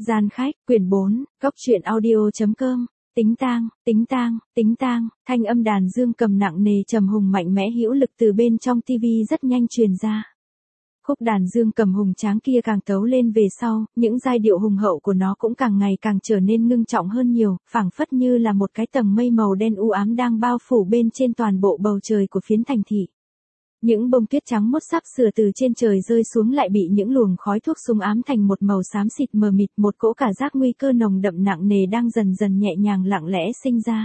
Gian khách, quyển 4, góc truyện audio.com. Tính tang, tính tang, tính tang, thanh âm đàn dương cầm nặng nề trầm hùng mạnh mẽ hữu lực từ bên trong tivi rất nhanh truyền ra. Khúc đàn dương cầm hùng tráng kia càng tấu lên về sau, những giai điệu hùng hậu của nó cũng càng ngày càng trở nên ngưng trọng hơn nhiều, phảng phất như là một cái tầng mây màu đen u ám đang bao phủ bên trên toàn bộ bầu trời của phiến thành thị. Những bông tuyết trắng mốt sắp sửa từ trên trời rơi xuống lại bị những luồng khói thuốc súng ám thành một màu xám xịt mờ mịt, một cỗ cảm giác nguy cơ nồng đậm nặng nề đang dần dần nhẹ nhàng lặng lẽ sinh ra.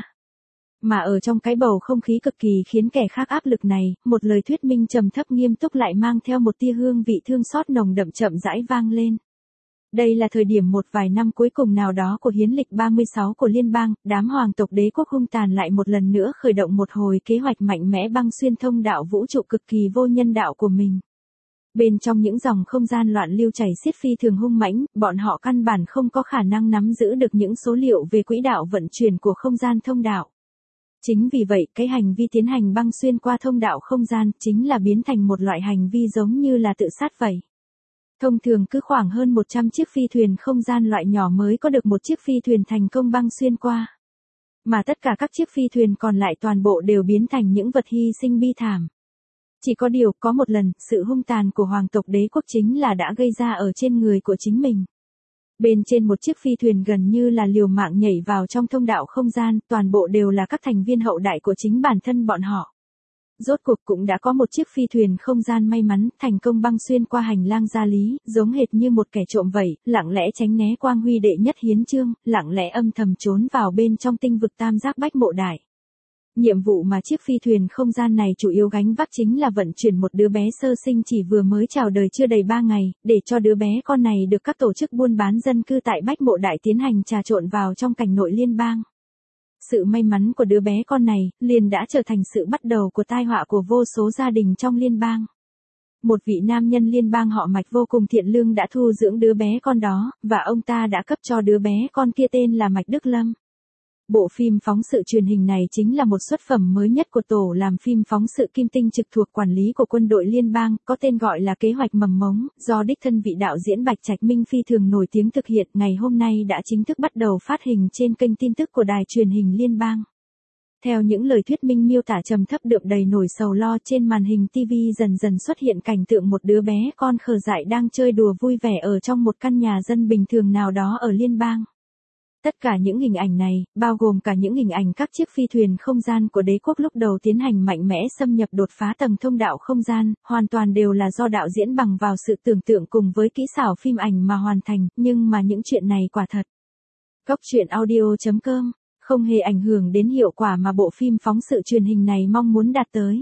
Mà ở trong cái bầu không khí cực kỳ khiến kẻ khác áp lực này, một lời thuyết minh trầm thấp nghiêm túc lại mang theo một tia hương vị thương xót nồng đậm chậm rãi vang lên. Đây là thời điểm một vài năm cuối cùng nào đó của hiến lịch 36 của liên bang, đám hoàng tộc đế quốc hung tàn lại một lần nữa khởi động một hồi kế hoạch mạnh mẽ băng xuyên thông đạo vũ trụ cực kỳ vô nhân đạo của mình. Bên trong những dòng không gian loạn lưu chảy xiết phi thường hung mãnh, bọn họ căn bản không có khả năng nắm giữ được những số liệu về quỹ đạo vận chuyển của không gian thông đạo. Chính vì vậy, cái hành vi tiến hành băng xuyên qua thông đạo không gian chính là biến thành một loại hành vi giống như là tự sát vậy. Thông thường cứ khoảng hơn 100 chiếc phi thuyền không gian loại nhỏ mới có được một chiếc phi thuyền thành công băng xuyên qua. Mà tất cả các chiếc phi thuyền còn lại toàn bộ đều biến thành những vật hy sinh bi thảm. Chỉ có điều, có một lần, sự hung tàn của hoàng tộc đế quốc chính là đã gây ra ở trên người của chính mình. Bên trên một chiếc phi thuyền gần như là liều mạng nhảy vào trong thông đạo không gian, toàn bộ đều là các thành viên hậu đại của chính bản thân bọn họ. Rốt cuộc cũng đã có một chiếc phi thuyền không gian may mắn thành công băng xuyên qua hành lang gia lý, giống hệt như một kẻ trộm vậy, lặng lẽ tránh né quang huy đệ nhất hiến chương, lặng lẽ âm thầm trốn vào bên trong tinh vực tam giác bách mộ đại. Nhiệm vụ mà chiếc phi thuyền không gian này chủ yếu gánh vác chính là vận chuyển một đứa bé sơ sinh chỉ vừa mới chào đời chưa đầy 3 ngày, để cho đứa bé con này được các tổ chức buôn bán dân cư tại bách mộ đại tiến hành trà trộn vào trong cảnh nội liên bang. Sự may mắn của đứa bé con này, liền đã trở thành sự bắt đầu của tai họa của vô số gia đình trong liên bang. Một vị nam nhân liên bang họ Mạch vô cùng thiện lương đã thu dưỡng đứa bé con đó, và ông ta đã cấp cho đứa bé con kia tên là Mạch Đức Lâm. Bộ phim phóng sự truyền hình này chính là một xuất phẩm mới nhất của tổ làm phim phóng sự Kim Tinh trực thuộc quản lý của quân đội liên bang, có tên gọi là Kế hoạch mầm mống, do đích thân vị đạo diễn Bạch Trạch Minh phi thường nổi tiếng thực hiện, ngày hôm nay đã chính thức bắt đầu phát hình trên kênh tin tức của đài truyền hình liên bang. Theo những lời thuyết minh miêu tả trầm thấp đượm đầy nỗi sầu lo, trên màn hình TV dần dần xuất hiện cảnh tượng một đứa bé con khờ dại đang chơi đùa vui vẻ ở trong một căn nhà dân bình thường nào đó ở liên bang. Tất cả những hình ảnh này, bao gồm cả những hình ảnh các chiếc phi thuyền không gian của đế quốc lúc đầu tiến hành mạnh mẽ xâm nhập đột phá tầng thông đạo không gian, hoàn toàn đều là do đạo diễn bằng vào sự tưởng tượng cùng với kỹ xảo phim ảnh mà hoàn thành, nhưng mà những chuyện này quả thật. Góc truyện audio.com không hề ảnh hưởng đến hiệu quả mà bộ phim phóng sự truyền hình này mong muốn đạt tới.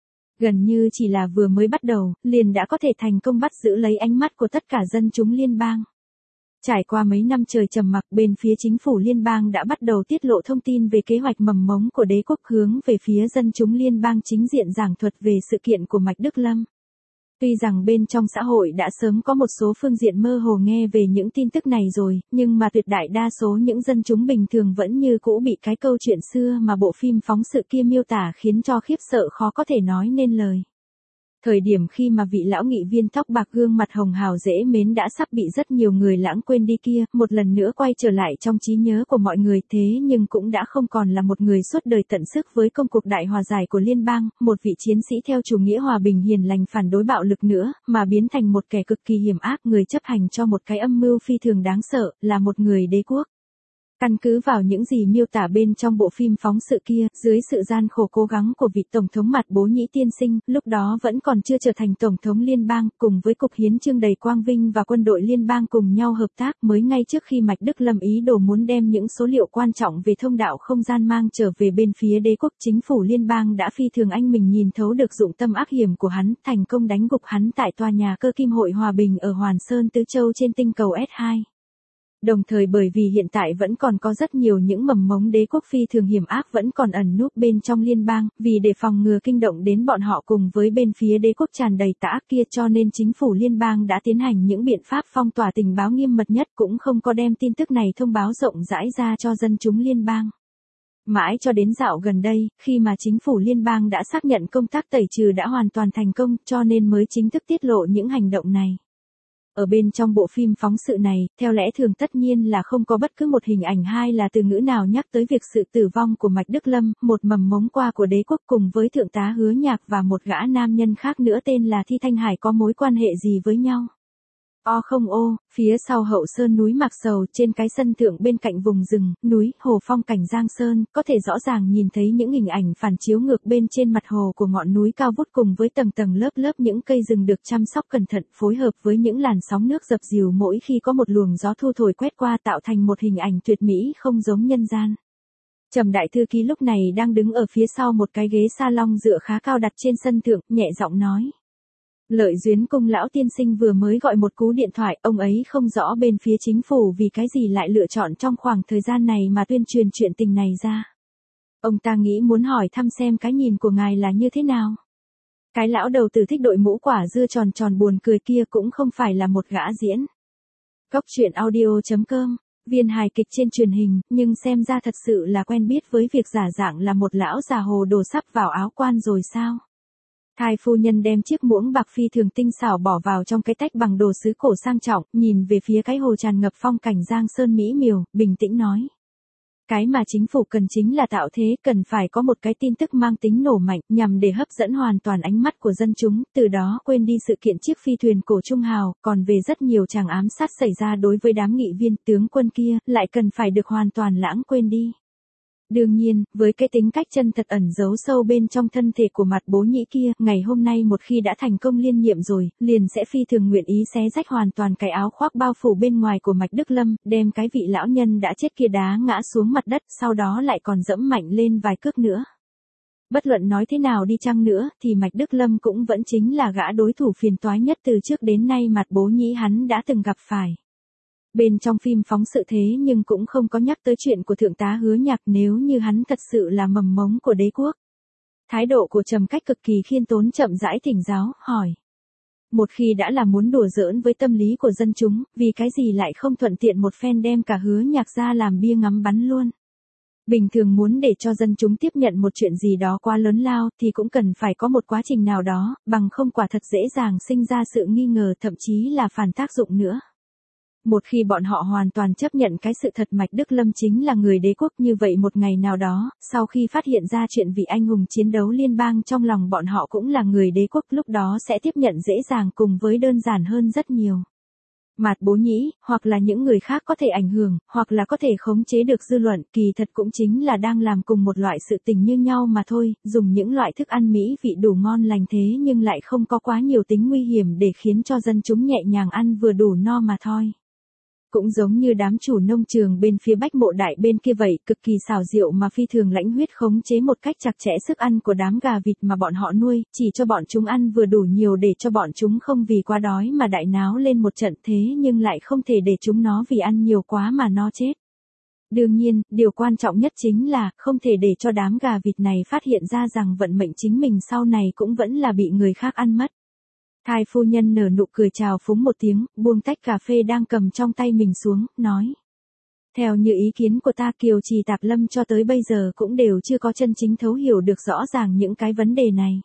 Gần như chỉ là vừa mới bắt đầu, liền đã có thể thành công bắt giữ lấy ánh mắt của tất cả dân chúng liên bang. Trải qua mấy năm trời trầm mặc, bên phía chính phủ liên bang đã bắt đầu tiết lộ thông tin về kế hoạch mầm mống của đế quốc hướng về phía dân chúng liên bang chính diện giảng thuật về sự kiện của Mạch Đức Lâm. Tuy rằng bên trong xã hội đã sớm có một số phương diện mơ hồ nghe về những tin tức này rồi, nhưng mà tuyệt đại đa số những dân chúng bình thường vẫn như cũ bị cái câu chuyện xưa mà bộ phim phóng sự kia miêu tả khiến cho khiếp sợ khó có thể nói nên lời. Thời điểm khi mà vị lão nghị viên tóc bạc gương mặt hồng hào dễ mến đã sắp bị rất nhiều người lãng quên đi kia, một lần nữa quay trở lại trong trí nhớ của mọi người, thế nhưng cũng đã không còn là một người suốt đời tận sức với công cuộc đại hòa giải của liên bang, một vị chiến sĩ theo chủ nghĩa hòa bình hiền lành phản đối bạo lực nữa, mà biến thành một kẻ cực kỳ hiểm ác, người chấp hành cho một cái âm mưu phi thường đáng sợ, là một người đế quốc. Căn cứ vào những gì miêu tả bên trong bộ phim phóng sự kia, dưới sự gian khổ cố gắng của vị Tổng thống Mạt Bố Nhĩ tiên sinh, lúc đó vẫn còn chưa trở thành Tổng thống liên bang, cùng với cục hiến chương đầy quang vinh và quân đội liên bang cùng nhau hợp tác, mới ngay trước khi Mạch Đức Lâm ý đồ muốn đem những số liệu quan trọng về thông đạo không gian mang trở về bên phía đế quốc, chính phủ liên bang đã phi thường anh mình nhìn thấu được dụng tâm ác hiểm của hắn, thành công đánh gục hắn tại tòa nhà cơ kim hội hòa bình ở Hoàn Sơn Tứ Châu trên tinh cầu S2. Đồng thời bởi vì hiện tại vẫn còn có rất nhiều những mầm mống đế quốc phi thường hiểm ác vẫn còn ẩn núp bên trong liên bang, vì để phòng ngừa kinh động đến bọn họ cùng với bên phía đế quốc tràn đầy tà ác kia, cho nên chính phủ liên bang đã tiến hành những biện pháp phong tỏa tình báo nghiêm mật nhất, cũng không có đem tin tức này thông báo rộng rãi ra cho dân chúng liên bang. Mãi cho đến dạo gần đây, khi mà chính phủ liên bang đã xác nhận công tác tẩy trừ đã hoàn toàn thành công, cho nên mới chính thức tiết lộ những hành động này. Ở bên trong bộ phim phóng sự này, theo lẽ thường tất nhiên là không có bất cứ một hình ảnh hay là từ ngữ nào nhắc tới việc sự tử vong của Mạch Đức Lâm, một mầm mống qua của đế quốc cùng với thượng tá Hứa Nhạc và một gã nam nhân khác nữa tên là Thi Thanh Hải có mối quan hệ gì với nhau. Không phía sau hậu sơn núi Mạc Sầu trên cái sân thượng bên cạnh vùng rừng, núi, hồ phong cảnh Giang Sơn, có thể rõ ràng nhìn thấy những hình ảnh phản chiếu ngược bên trên mặt hồ của ngọn núi cao vút cùng với tầng tầng lớp lớp những cây rừng được chăm sóc cẩn thận phối hợp với những làn sóng nước dập dìu mỗi khi có một luồng gió thu thổi quét qua tạo thành một hình ảnh tuyệt mỹ không giống nhân gian. Trầm đại thư ký lúc này đang đứng ở phía sau một cái ghế salon dựa khá cao đặt trên sân thượng, nhẹ giọng nói. Lợi Duyến Cung lão tiên sinh vừa mới gọi một cú điện thoại, ông ấy không rõ bên phía chính phủ vì cái gì lại lựa chọn trong khoảng thời gian này mà tuyên truyền chuyện tình này ra. Ông ta nghĩ muốn hỏi thăm xem cái nhìn của ngài là như thế nào. Cái lão đầu tử thích đội mũ quả dưa tròn tròn buồn cười kia cũng không phải là một gã diễn. Cóc truyện audio.com, viên hài kịch trên truyền hình, nhưng xem ra thật sự là quen biết với việc giả dạng là một lão già hồ đồ sắp vào áo quan rồi sao. Thái phu nhân đem chiếc muỗng bạc phi thường tinh xảo bỏ vào trong cái tách bằng đồ sứ cổ sang trọng, nhìn về phía cái hồ tràn ngập phong cảnh Giang Sơn mỹ miều, bình tĩnh nói. Cái mà chính phủ cần chính là tạo thế, cần phải có một cái tin tức mang tính nổ mạnh, nhằm để hấp dẫn hoàn toàn ánh mắt của dân chúng, từ đó quên đi sự kiện chiếc phi thuyền cổ trung hào, còn về rất nhiều tràng ám sát xảy ra đối với đám nghị viên tướng quân kia, lại cần phải được hoàn toàn lãng quên đi. Đương nhiên, với cái tính cách chân thật ẩn giấu sâu bên trong thân thể của mặt bố nhĩ kia, ngày hôm nay một khi đã thành công liên nhiệm rồi, liền sẽ phi thường nguyện ý xé rách hoàn toàn cái áo khoác bao phủ bên ngoài của Mạch Đức Lâm, đem cái vị lão nhân đã chết kia đá ngã xuống mặt đất, sau đó lại còn dẫm mạnh lên vài cước nữa. Bất luận nói thế nào đi chăng nữa, thì Mạch Đức Lâm cũng vẫn chính là gã đối thủ phiền toái nhất từ trước đến nay mặt bố nhĩ hắn đã từng gặp phải. Bên trong phim phóng sự thế nhưng cũng không có nhắc tới chuyện của thượng tá Hứa Nhạc nếu như hắn thật sự là mầm mống của đế quốc. Thái độ của Trầm Cách cực kỳ khiêm tốn chậm rãi thỉnh giáo, hỏi. Một khi đã là muốn đùa giỡn với tâm lý của dân chúng, vì cái gì lại không thuận tiện một phen đem cả Hứa Nhạc ra làm bia ngắm bắn luôn. Bình thường muốn để cho dân chúng tiếp nhận một chuyện gì đó quá lớn lao thì cũng cần phải có một quá trình nào đó, bằng không quả thật dễ dàng sinh ra sự nghi ngờ thậm chí là phản tác dụng nữa. Một khi bọn họ hoàn toàn chấp nhận cái sự thật Mạch Đức Lâm chính là người đế quốc như vậy một ngày nào đó, sau khi phát hiện ra chuyện vị anh hùng chiến đấu liên bang trong lòng bọn họ cũng là người đế quốc lúc đó sẽ tiếp nhận dễ dàng cùng với đơn giản hơn rất nhiều. Mạt Bố Nhĩ, hoặc là những người khác có thể ảnh hưởng, hoặc là có thể khống chế được dư luận, kỳ thật cũng chính là đang làm cùng một loại sự tình như nhau mà thôi, dùng những loại thức ăn mỹ vị đủ ngon lành thế nhưng lại không có quá nhiều tính nguy hiểm để khiến cho dân chúng nhẹ nhàng ăn vừa đủ no mà thôi. Cũng giống như đám chủ nông trường bên phía Bách Mộ Đại bên kia vậy, cực kỳ xảo diệu mà phi thường lãnh huyết khống chế một cách chặt chẽ sức ăn của đám gà vịt mà bọn họ nuôi, chỉ cho bọn chúng ăn vừa đủ nhiều để cho bọn chúng không vì quá đói mà đại náo lên một trận thế nhưng lại không thể để chúng nó vì ăn nhiều quá mà no chết. Đương nhiên, điều quan trọng nhất chính là không thể để cho đám gà vịt này phát hiện ra rằng vận mệnh chính mình sau này cũng vẫn là bị người khác ăn mất. Thái phu nhân nở nụ cười chào phúng một tiếng, buông tách cà phê đang cầm trong tay mình xuống, nói. Theo như ý kiến của ta Kiều Trì Tạp Lâm cho tới bây giờ cũng đều chưa có chân chính thấu hiểu được rõ ràng những cái vấn đề này.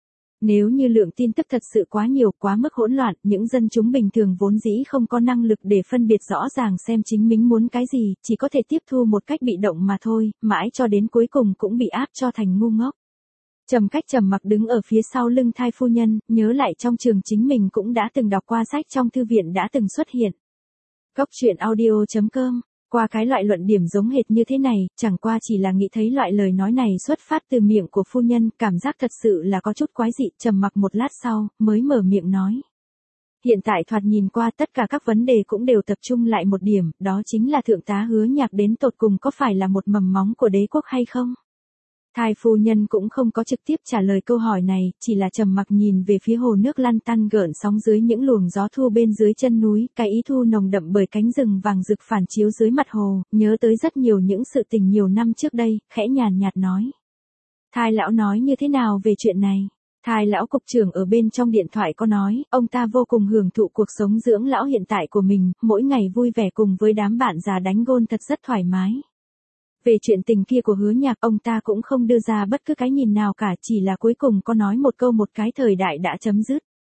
Nếu như lượng tin tức thật sự quá nhiều, quá mức hỗn loạn, những dân chúng bình thường vốn dĩ không có năng lực để phân biệt rõ ràng xem chính mình muốn cái gì, chỉ có thể tiếp thu một cách bị động mà thôi, mãi cho đến cuối cùng cũng bị áp cho thành ngu ngốc. Trầm Cách trầm mặc đứng ở phía sau lưng Thái phu nhân, nhớ lại trong trường chính mình cũng đã từng đọc qua sách trong thư viện đã từng xuất hiện. Cóc truyện audio.com, qua cái loại luận điểm giống hệt như thế này, chẳng qua chỉ là nghĩ thấy loại lời nói này xuất phát từ miệng của phu nhân, cảm giác thật sự là có chút quái dị, trầm mặc một lát sau, mới mở miệng nói. Hiện tại thoạt nhìn qua tất cả các vấn đề cũng đều tập trung lại một điểm, đó chính là thượng tá Hứa Nhạc đến tột cùng có phải là một mầm móng của đế quốc hay không? Thái phu nhân cũng không có trực tiếp trả lời câu hỏi này, chỉ là trầm mặc nhìn về phía hồ nước lăn tăn gợn sóng dưới những luồng gió thu bên dưới chân núi, cái ý thu nồng đậm bởi cánh rừng vàng rực phản chiếu dưới mặt hồ, nhớ tới rất nhiều những sự tình nhiều năm trước đây, khẽ nhàn nhạt nói. Thái lão nói như thế nào về chuyện này? Thái lão cục trưởng ở bên trong điện thoại có nói, ông ta vô cùng hưởng thụ cuộc sống dưỡng lão hiện tại của mình, mỗi ngày vui vẻ cùng với đám bạn già đánh gôn thật rất thoải mái. Về chuyện tình kia của Hứa Nhạc, ông ta cũng không đưa ra bất cứ cái nhìn nào cả, chỉ là cuối cùng có nói một câu một cái thời đại đã chấm dứt.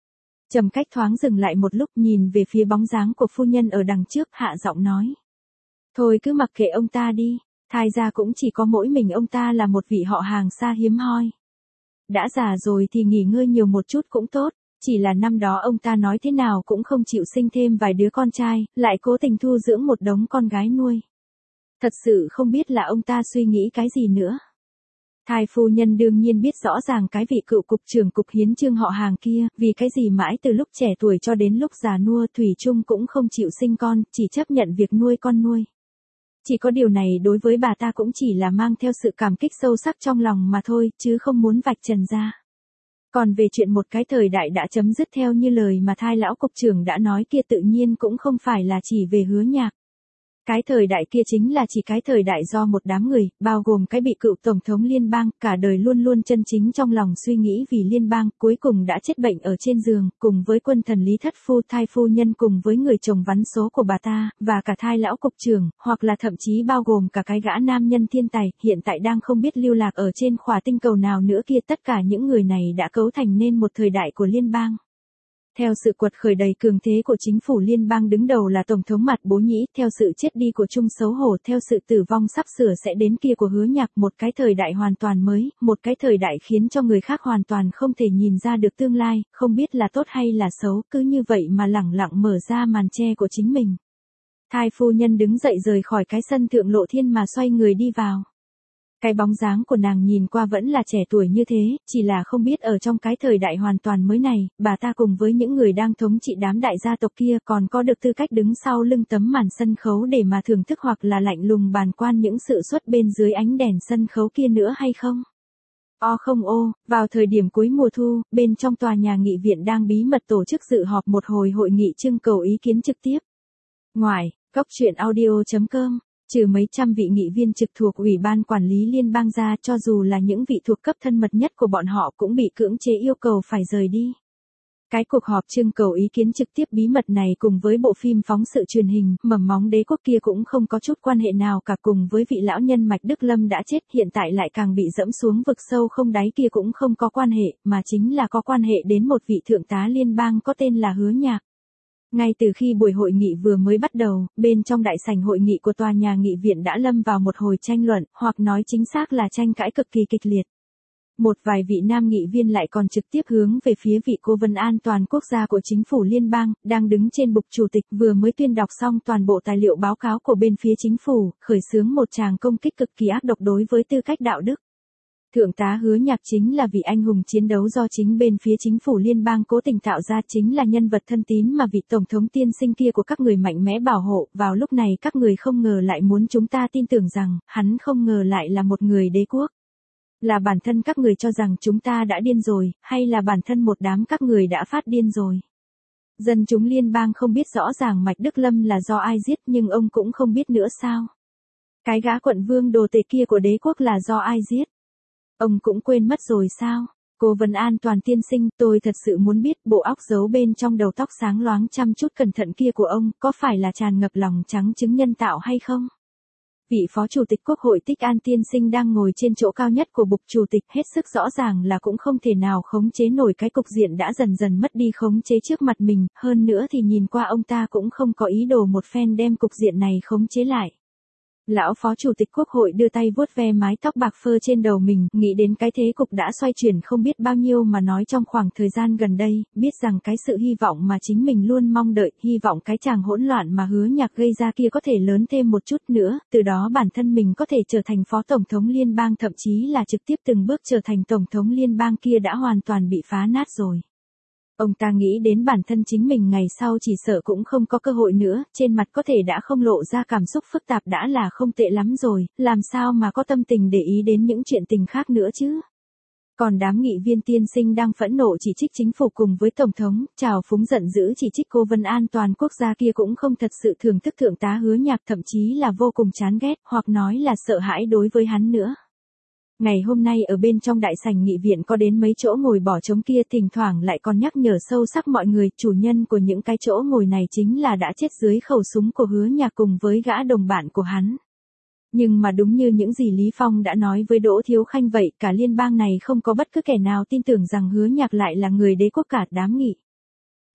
Trầm Cách thoáng dừng lại một lúc, nhìn về phía bóng dáng của phu nhân ở đằng trước, hạ giọng nói. Thôi cứ mặc kệ ông ta đi, Thai ra cũng chỉ có mỗi mình ông ta là một vị họ hàng xa hiếm hoi. Đã già rồi thì nghỉ ngơi nhiều một chút cũng tốt, chỉ là năm đó ông ta nói thế nào cũng không chịu sinh thêm vài đứa con trai, lại cố tình thu dưỡng một đống con gái nuôi. Thật sự không biết là ông ta suy nghĩ cái gì nữa. Thái phu nhân đương nhiên biết rõ ràng cái vị cựu cục trưởng cục hiến chương họ hàng kia, vì cái gì mãi từ lúc trẻ tuổi cho đến lúc già nua thủy chung cũng không chịu sinh con, chỉ chấp nhận việc nuôi con nuôi. Chỉ có điều này đối với bà ta cũng chỉ là mang theo sự cảm kích sâu sắc trong lòng mà thôi, chứ không muốn vạch trần ra. Còn về chuyện một cái thời đại đã chấm dứt theo như lời mà Thái lão cục trưởng đã nói kia, tự nhiên cũng không phải là chỉ về Hứa Nhạc. Cái thời đại kia chính là chỉ cái thời đại do một đám người, bao gồm cái bị cựu tổng thống liên bang, cả đời luôn luôn chân chính trong lòng suy nghĩ vì liên bang, cuối cùng đã chết bệnh ở trên giường, cùng với quân thần Lý Thất Phu, Thái phu nhân cùng với người chồng vắn số của bà ta, và cả Thái lão cục trưởng, hoặc là thậm chí bao gồm cả cái gã nam nhân thiên tài, hiện tại đang không biết lưu lạc ở trên khỏa tinh cầu nào nữa kia. Tất cả những người này đã cấu thành nên một thời đại của liên bang. Theo sự quật khởi đầy cường thế của chính phủ liên bang đứng đầu là Tổng thống Mạt Bố Nhĩ, theo sự chết đi của Trung Xấu Hổ, theo sự tử vong sắp sửa sẽ đến kia của Hứa Nhạc, một cái thời đại hoàn toàn mới, một cái thời đại khiến cho người khác hoàn toàn không thể nhìn ra được tương lai, không biết là tốt hay là xấu, cứ như vậy mà lẳng lặng mở ra màn che của chính mình. Thái phu nhân đứng dậy rời khỏi cái sân Thượng Lộ Thiên mà xoay người đi vào. Cái bóng dáng của nàng nhìn qua vẫn là trẻ tuổi như thế, chỉ là không biết ở trong cái thời đại hoàn toàn mới này, bà ta cùng với những người đang thống trị đám đại gia tộc kia còn có được tư cách đứng sau lưng tấm màn sân khấu để mà thưởng thức hoặc là lạnh lùng bàn quan những sự xuất bên dưới ánh đèn sân khấu kia nữa hay không? Không vào thời điểm cuối mùa thu, bên trong tòa nhà nghị viện đang bí mật tổ chức dự họp một hồi hội nghị trưng cầu ý kiến trực tiếp. Ngoài, Góc Truyện Audio.com. Trừ mấy trăm vị nghị viên trực thuộc Ủy ban Quản lý Liên bang ra, cho dù là những vị thuộc cấp thân mật nhất của bọn họ cũng bị cưỡng chế yêu cầu phải rời đi. Cái cuộc họp trưng cầu ý kiến trực tiếp bí mật này cùng với bộ phim phóng sự truyền hình Mầm móng đế quốc kia cũng không có chút quan hệ nào cả, cùng với vị lão nhân Mạch Đức Lâm đã chết hiện tại lại càng bị dẫm xuống vực sâu không đáy kia cũng không có quan hệ, mà chính là có quan hệ đến một vị thượng tá liên bang có tên là Hứa Nhạc. Ngay từ khi buổi hội nghị vừa mới bắt đầu, bên trong đại sảnh hội nghị của tòa nhà nghị viện đã lâm vào một hồi tranh luận, hoặc nói chính xác là tranh cãi cực kỳ kịch liệt. Một vài vị nam nghị viên lại còn trực tiếp hướng về phía vị cố vấn an toàn quốc gia của chính phủ liên bang, đang đứng trên bục chủ tịch vừa mới tuyên đọc xong toàn bộ tài liệu báo cáo của bên phía chính phủ, khởi xướng một tràng công kích cực kỳ ác độc đối với tư cách đạo đức. Thượng tá Hứa Nhạc chính là vị anh hùng chiến đấu do chính bên phía chính phủ liên bang cố tình tạo ra, chính là nhân vật thân tín mà vị tổng thống tiên sinh kia của các người mạnh mẽ bảo hộ. Vào lúc này các người không ngờ lại muốn chúng ta tin tưởng rằng, hắn không ngờ lại là một người đế quốc. Là bản thân các người cho rằng chúng ta đã điên rồi, hay là bản thân một đám các người đã phát điên rồi? Dân chúng liên bang không biết rõ ràng Mạch Đức Lâm là do ai giết, nhưng ông cũng không biết nữa sao? Cái gã quận vương đồ tể kia của đế quốc là do ai giết? Ông cũng quên mất rồi sao? Cố vấn an toàn tiên sinh, tôi thật sự muốn biết bộ óc giấu bên trong đầu tóc sáng loáng chăm chút cẩn thận kia của ông, có phải là tràn ngập lòng trắng trứng nhân tạo hay không? Vị phó chủ tịch quốc hội Tích An tiên sinh đang ngồi trên chỗ cao nhất của bục chủ tịch, hết sức rõ ràng là cũng không thể nào khống chế nổi cái cục diện đã dần dần mất đi khống chế trước mặt mình, hơn nữa thì nhìn qua ông ta cũng không có ý đồ một phen đem cục diện này khống chế lại. Lão phó chủ tịch quốc hội đưa tay vuốt ve mái tóc bạc phơ trên đầu mình, nghĩ đến cái thế cục đã xoay chuyển không biết bao nhiêu mà nói trong khoảng thời gian gần đây, biết rằng cái sự hy vọng mà chính mình luôn mong đợi, hy vọng cái chàng hỗn loạn mà Hứa Nhạc gây ra kia có thể lớn thêm một chút nữa, từ đó bản thân mình có thể trở thành phó tổng thống liên bang, thậm chí là trực tiếp từng bước trở thành tổng thống liên bang kia đã hoàn toàn bị phá nát rồi. Ông ta nghĩ đến bản thân chính mình ngày sau chỉ sợ cũng không có cơ hội nữa, trên mặt có thể đã không lộ ra cảm xúc phức tạp đã là không tệ lắm rồi, làm sao mà có tâm tình để ý đến những chuyện tình khác nữa chứ. Còn đám nghị viên tiên sinh đang phẫn nộ chỉ trích chính phủ cùng với tổng thống, trào phúng giận dữ chỉ trích cố vấn an toàn quốc gia kia cũng không thật sự thưởng thức thượng tá Hứa Nhạc, thậm chí là vô cùng chán ghét, hoặc nói là sợ hãi đối với hắn nữa. Ngày hôm nay ở bên trong đại sảnh nghị viện có đến mấy chỗ ngồi bỏ trống kia, thỉnh thoảng lại còn nhắc nhở sâu sắc mọi người, chủ nhân của những cái chỗ ngồi này chính là đã chết dưới khẩu súng của Hứa Nhạc cùng với gã đồng bạn của hắn. Nhưng mà đúng như những gì Lý Phong đã nói với Đỗ Thiếu Khanh vậy, cả liên bang này không có bất cứ kẻ nào tin tưởng rằng Hứa Nhạc lại là người đế quốc cả đám nghị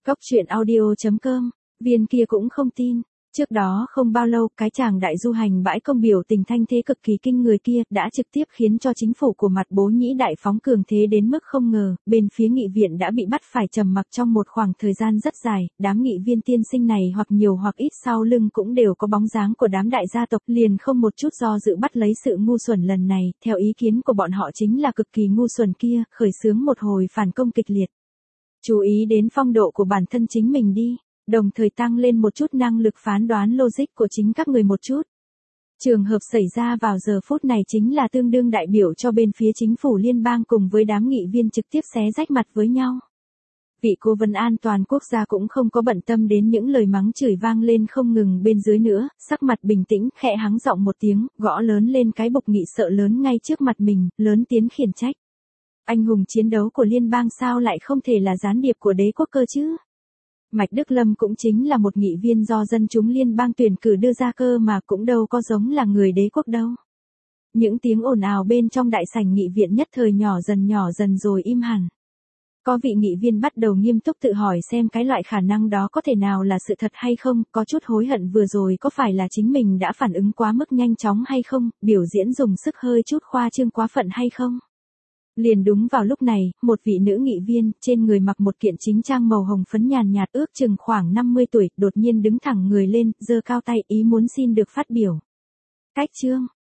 Cóc truyện audio.com, viên kia cũng không tin. Trước đó không bao lâu, cái chàng đại du hành bãi công biểu tình thanh thế cực kỳ kinh người kia đã trực tiếp khiến cho chính phủ của mặt bố nhĩ đại phóng cường thế đến mức không ngờ, bên phía nghị viện đã bị bắt phải trầm mặc trong một khoảng thời gian rất dài, đám nghị viên tiên sinh này hoặc nhiều hoặc ít sau lưng cũng đều có bóng dáng của đám đại gia tộc, liền không một chút do dự bắt lấy sự ngu xuẩn lần này, theo ý kiến của bọn họ chính là cực kỳ ngu xuẩn kia, khởi xướng một hồi phản công kịch liệt. Chú ý đến phong độ của bản thân chính mình đi. Đồng thời tăng lên một chút năng lực phán đoán logic của chính các người một chút. Trường hợp xảy ra vào giờ phút này chính là tương đương đại biểu cho bên phía chính phủ liên bang cùng với đám nghị viên trực tiếp xé rách mặt với nhau. Vị cố vấn an toàn quốc gia cũng không có bận tâm đến những lời mắng chửi vang lên không ngừng bên dưới nữa, sắc mặt bình tĩnh, khẽ hắng giọng một tiếng, gõ lớn lên cái bục nghị sợ lớn ngay trước mặt mình, lớn tiếng khiển trách. Anh hùng chiến đấu của liên bang sao lại không thể là gián điệp của đế quốc cơ chứ? Mạch Đức Lâm cũng chính là một nghị viên do dân chúng liên bang tuyển cử đưa ra cơ mà cũng đâu có giống là người đế quốc đâu. Những tiếng ồn ào bên trong đại sảnh nghị viện nhất thời nhỏ dần rồi im hẳn. Có vị nghị viên bắt đầu nghiêm túc tự hỏi xem cái loại khả năng đó có thể nào là sự thật hay không, có chút hối hận vừa rồi có phải là chính mình đã phản ứng quá mức nhanh chóng hay không, biểu diễn dùng sức hơi chút khoa trương quá phận hay không. Liền đúng vào lúc này, một vị nữ nghị viên, trên người mặc một kiện chính trang màu hồng phấn nhàn nhạt ước chừng khoảng 50 tuổi, đột nhiên đứng thẳng người lên, giơ cao tay ý muốn xin được phát biểu. Cách chương,